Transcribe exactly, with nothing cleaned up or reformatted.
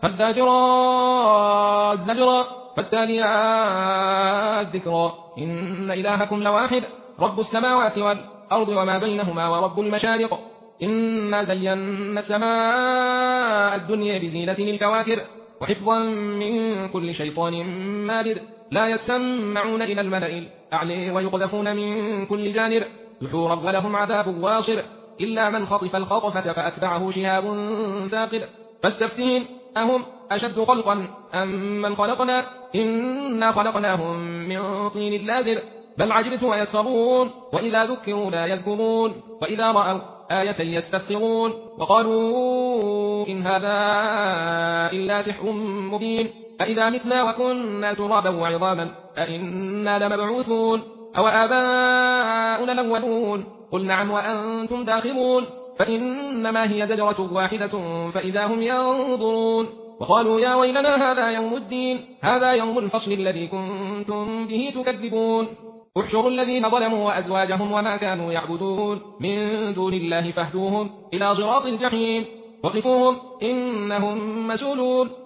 فالزاجرات زجرا فالتاليات ذكرا إن إلهكم لواحد رب السماوات والأرض وما بينهما ورب المشارق إنا زينا السماء الدنيا بزينة الكواكب وحفظا من كل شيطان مارد لا يسمعون إلى الملأ الأعلى ويقذفون من كل جانب دحورا ولهم عذاب واصب إلا من خطف الخطفة فأتبعه شهاب ثاقب فاستفتهم أهم أشد خلقا أم من خلقنا إنا خلقناهم من طين لازب بل عجبت ويسخرون وإذا ذكروا لا يذكرون وإذا رأوا آية يستسخرون وقالوا إن هذا إلا سحر مبين أإذا متنا وكنا ترابا وعظاما أإنا لمبعوثون أو آباؤنا الأولون قل نعم وأنتم داخلون فإنما هي زجرة واحدة فإذا هم ينظرون وقالوا يا ويلنا هذا يوم الدين هذا يوم الفصل الذي كنتم به تكذبون احشروا الذين ظلموا وأزواجهم وما كانوا يعبدون من دون الله فاهدوهم إلى صراط الجحيم وقفوهم إنهم مسؤولون